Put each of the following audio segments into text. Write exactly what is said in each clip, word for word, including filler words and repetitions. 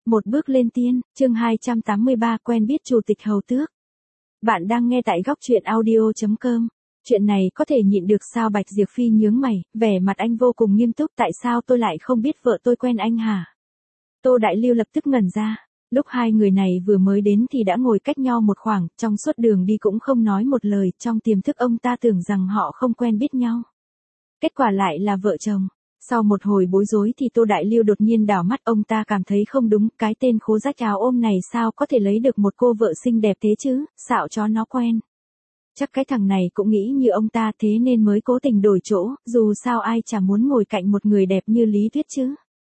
Một bước lên tiên, chương hai trăm tám mươi ba quen biết chủ tịch Hầu Tước. Bạn đang nghe tại góc truyện audio chấm com. Chuyện này có thể nhịn được sao? Bạch Diệp Phi nhướng mày, vẻ mặt anh vô cùng nghiêm túc. Tại sao tôi lại không biết vợ tôi quen anh hả? Tô Đại Lưu lập tức ngẩn ra. Lúc hai người này vừa mới đến thì đã ngồi cách nhau một khoảng, trong suốt đường đi cũng không nói một lời. Trong tiềm thức ông ta tưởng rằng họ không quen biết nhau. Kết quả lại là vợ chồng. Sau một hồi bối rối thì Tô Đại Lưu đột nhiên đảo mắt, ông ta cảm thấy không đúng, cái tên khố rách áo ôm này sao có thể lấy được một cô vợ xinh đẹp thế chứ, xạo cho nó quen. Chắc cái thằng này cũng nghĩ như ông ta thế nên mới cố tình đổi chỗ, dù sao ai chả muốn ngồi cạnh một người đẹp như Lý Tuyết chứ.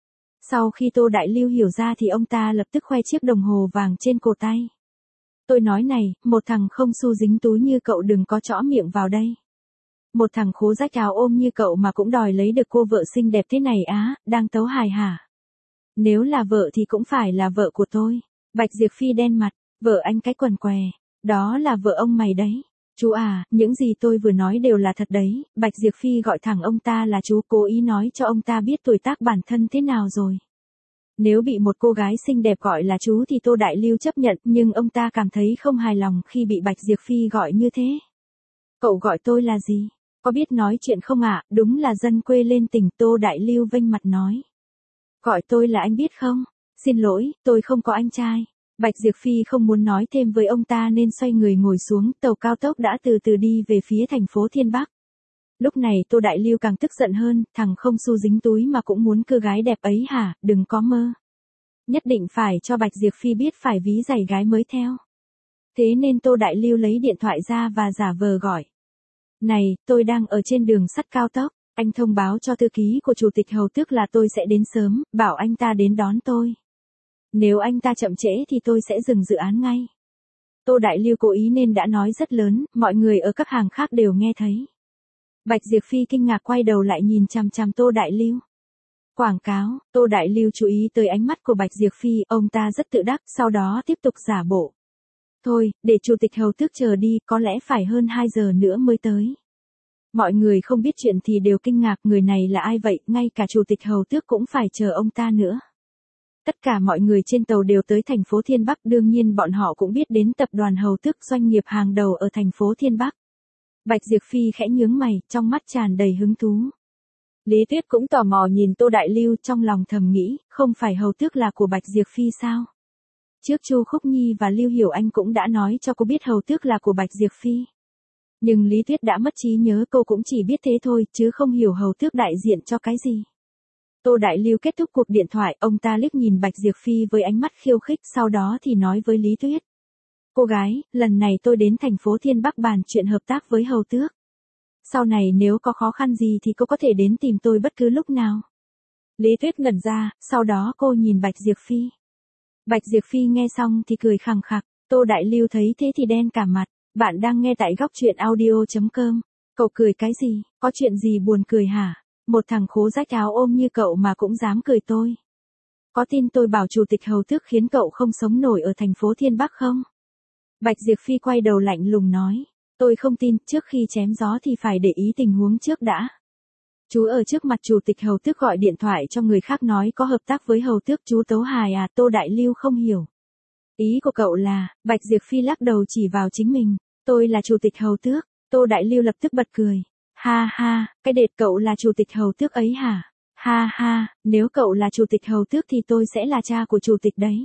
Sau khi Tô Đại Lưu hiểu ra thì ông ta lập tức khoe chiếc đồng hồ vàng trên cổ tay. Tôi nói này, một thằng không xu dính túi như cậu đừng có chõ miệng vào đây. Một thằng khố rách áo ôm như cậu mà cũng đòi lấy được cô vợ xinh đẹp thế này á, đang tấu hài hả? Nếu là vợ thì cũng phải là vợ của tôi. Bạch Diệp Phi đen mặt, vợ anh cái quần què, đó là vợ ông mày đấy. Chú à, những gì tôi vừa nói đều là thật đấy. Bạch Diệp Phi gọi thẳng ông ta là chú, cố ý nói cho ông ta biết tuổi tác bản thân thế nào rồi. Nếu bị một cô gái xinh đẹp gọi là chú thì Tô Đại Lưu chấp nhận, nhưng ông ta cảm thấy không hài lòng khi bị Bạch Diệp Phi gọi như thế. Cậu gọi tôi là gì? Có biết nói chuyện không ạ? À? Đúng là dân quê lên tỉnh. Tô Đại Lưu vênh mặt nói. Gọi tôi là anh biết không? Xin lỗi, tôi không có anh trai. Bạch Diệp Phi không muốn nói thêm với ông ta nên xoay người ngồi xuống, tàu cao tốc đã từ từ đi về phía thành phố Thiên Bắc. Lúc này Tô Đại Lưu càng tức giận hơn, thằng không xu dính túi mà cũng muốn cưa gái đẹp ấy hả, đừng có mơ. Nhất định phải cho Bạch Diệp Phi biết phải ví giày gái mới theo. Thế nên Tô Đại Lưu lấy điện thoại ra và giả vờ gọi. Này, tôi đang ở trên đường sắt cao tốc, anh thông báo cho thư ký của Chủ tịch Hầu Tước là tôi sẽ đến sớm, bảo anh ta đến đón tôi. Nếu anh ta chậm trễ thì tôi sẽ dừng dự án ngay. Tô Đại Lưu cố ý nên đã nói rất lớn, mọi người ở các hàng khác đều nghe thấy. Bạch Diệp Phi kinh ngạc quay đầu lại nhìn chằm chằm Tô Đại Lưu. Quảng cáo, Tô Đại Lưu chú ý tới ánh mắt của Bạch Diệp Phi, ông ta rất tự đắc, sau đó tiếp tục giả bộ. Thôi, để Chủ tịch Hầu Tước chờ đi, có lẽ phải hơn hai giờ nữa mới tới. Mọi người không biết chuyện thì đều kinh ngạc, người này là ai vậy, ngay cả Chủ tịch Hầu Tước cũng phải chờ ông ta nữa. Tất cả mọi người trên tàu đều tới thành phố Thiên Bắc, đương nhiên bọn họ cũng biết đến tập đoàn Hầu Tước, doanh nghiệp hàng đầu ở thành phố Thiên Bắc. Bạch Diệp Phi khẽ nhướng mày, trong mắt tràn đầy hứng thú. Lý Tuyết cũng tò mò nhìn Tô Đại Lưu, trong lòng thầm nghĩ, không phải Hầu Tước là của Bạch Diệp Phi sao? Trước Chu Khúc Nhi và Lưu Hiểu Anh cũng đã nói cho cô biết Hầu Tước là của Bạch Diệp Phi. Nhưng Lý Tuyết đã mất trí nhớ, cô cũng chỉ biết thế thôi, chứ không hiểu Hầu Tước đại diện cho cái gì. Tô Đại Lưu kết thúc cuộc điện thoại, ông ta liếc nhìn Bạch Diệp Phi với ánh mắt khiêu khích, sau đó thì nói với Lý Tuyết. Cô gái, lần này tôi đến thành phố Thiên Bắc bàn chuyện hợp tác với Hầu Tước. Sau này nếu có khó khăn gì thì cô có thể đến tìm tôi bất cứ lúc nào. Lý Tuyết ngẩn ra, sau đó cô nhìn Bạch Diệp Phi. Bạch Diệp Phi nghe xong thì cười khằng khặc, Tô Đại Lưu thấy thế thì đen cả mặt. Bạn đang nghe tại góc truyện audio chấm com. Cậu cười cái gì, có chuyện gì buồn cười hả? Một thằng khố rách áo ôm như cậu mà cũng dám cười tôi. Có tin tôi bảo Chủ tịch Hầu Tước khiến cậu không sống nổi ở thành phố Thiên Bắc không? Bạch Diệp Phi quay đầu lạnh lùng nói. Tôi không tin, trước khi chém gió thì phải để ý tình huống trước đã. Chú ở trước mặt Chủ tịch Hầu Tước gọi điện thoại cho người khác nói có hợp tác với Hầu Tước, chú tấu hài à? Tô Đại Lưu không hiểu. Ý của cậu là, Bạch Diệp Phi lắc đầu chỉ vào chính mình. Tôi là Chủ tịch Hầu Tước. Tô Đại Lưu lập tức bật cười. Ha ha, cái đệt cậu là Chủ tịch Hầu Tước ấy hả? Ha ha, nếu cậu là Chủ tịch Hầu Tước thì tôi sẽ là cha của Chủ tịch đấy.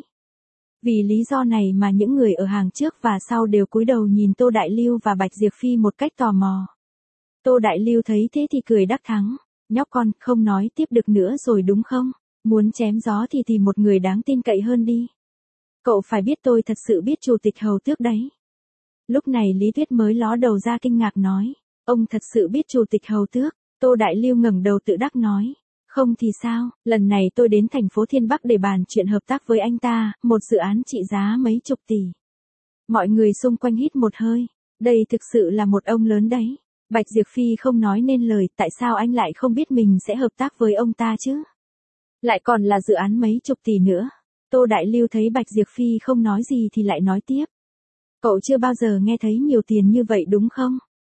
Vì lý do này mà những người ở hàng trước và sau đều cúi đầu nhìn Tô Đại Lưu và Bạch Diệp Phi một cách tò mò. Tô Đại Lưu thấy thế thì cười đắc thắng. Nhóc con, không nói tiếp được nữa rồi đúng không? Muốn chém gió thì tìm một người đáng tin cậy hơn đi. Cậu phải biết tôi thật sự biết Chủ tịch Hầu Tước đấy. Lúc này Lý Tuyết mới ló đầu ra kinh ngạc nói. Ông thật sự biết Chủ tịch Hầu Tước? Tô Đại Lưu ngẩng đầu tự đắc nói. Không thì sao, lần này tôi đến thành phố Thiên Bắc để bàn chuyện hợp tác với anh ta, một dự án trị giá mấy chục tỷ. Mọi người xung quanh hít một hơi. Đây thực sự là một ông lớn đấy. Bạch Diệp Phi không nói nên lời, tại sao anh lại không biết mình sẽ hợp tác với ông ta chứ? Lại còn là dự án mấy chục tỷ nữa. Tô Đại Lưu thấy Bạch Diệp Phi không nói gì thì lại nói tiếp. Cậu chưa bao giờ nghe thấy nhiều tiền như vậy đúng không?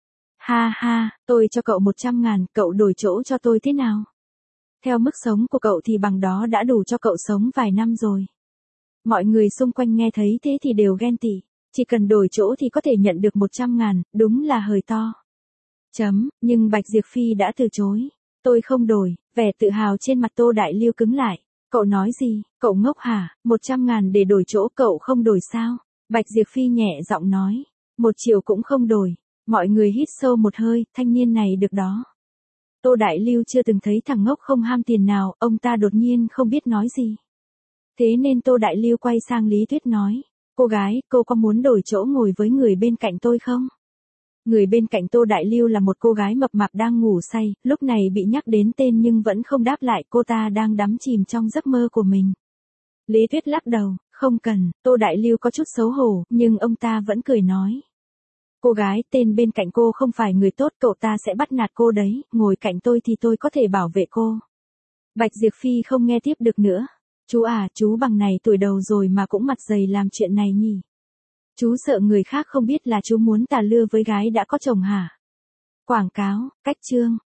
Ha ha, tôi cho cậu một trăm ngàn, cậu đổi chỗ cho tôi thế nào? Theo mức sống của cậu thì bằng đó đã đủ cho cậu sống vài năm rồi. Mọi người xung quanh nghe thấy thế thì đều ghen tị. Chỉ cần đổi chỗ thì có thể nhận được một trăm ngàn, đúng là hời to. Chấm, nhưng Bạch Diệp Phi đã từ chối. Tôi không đổi, vẻ tự hào trên mặt Tô Đại Lưu cứng lại. Cậu nói gì, cậu ngốc hả, một trăm ngàn để đổi chỗ cậu không đổi sao? Bạch Diệp Phi nhẹ giọng nói, một triệu cũng không đổi. Mọi người hít sâu một hơi, thanh niên này được đó. Tô Đại Lưu chưa từng thấy thằng ngốc không ham tiền nào, ông ta đột nhiên không biết nói gì. Thế nên Tô Đại Lưu quay sang Lý Tuyết nói, cô gái, cô có muốn đổi chỗ ngồi với người bên cạnh tôi không? Người bên cạnh Tô Đại Lưu là một cô gái mập mạp đang ngủ say, lúc này bị nhắc đến tên nhưng vẫn không đáp lại, cô ta đang đắm chìm trong giấc mơ của mình. Lý Tuyết lắc đầu, không cần, Tô Đại Lưu có chút xấu hổ, nhưng ông ta vẫn cười nói. Cô gái tên bên cạnh cô không phải người tốt, cậu ta sẽ bắt nạt cô đấy, ngồi cạnh tôi thì tôi có thể bảo vệ cô. Bạch Diệp Phi không nghe tiếp được nữa. Chú à, chú bằng này tuổi đầu rồi mà cũng mặt dày làm chuyện này nhỉ? Chú sợ người khác không biết là chú muốn tà lưa với gái đã có chồng hả? Quảng cáo, cách chương.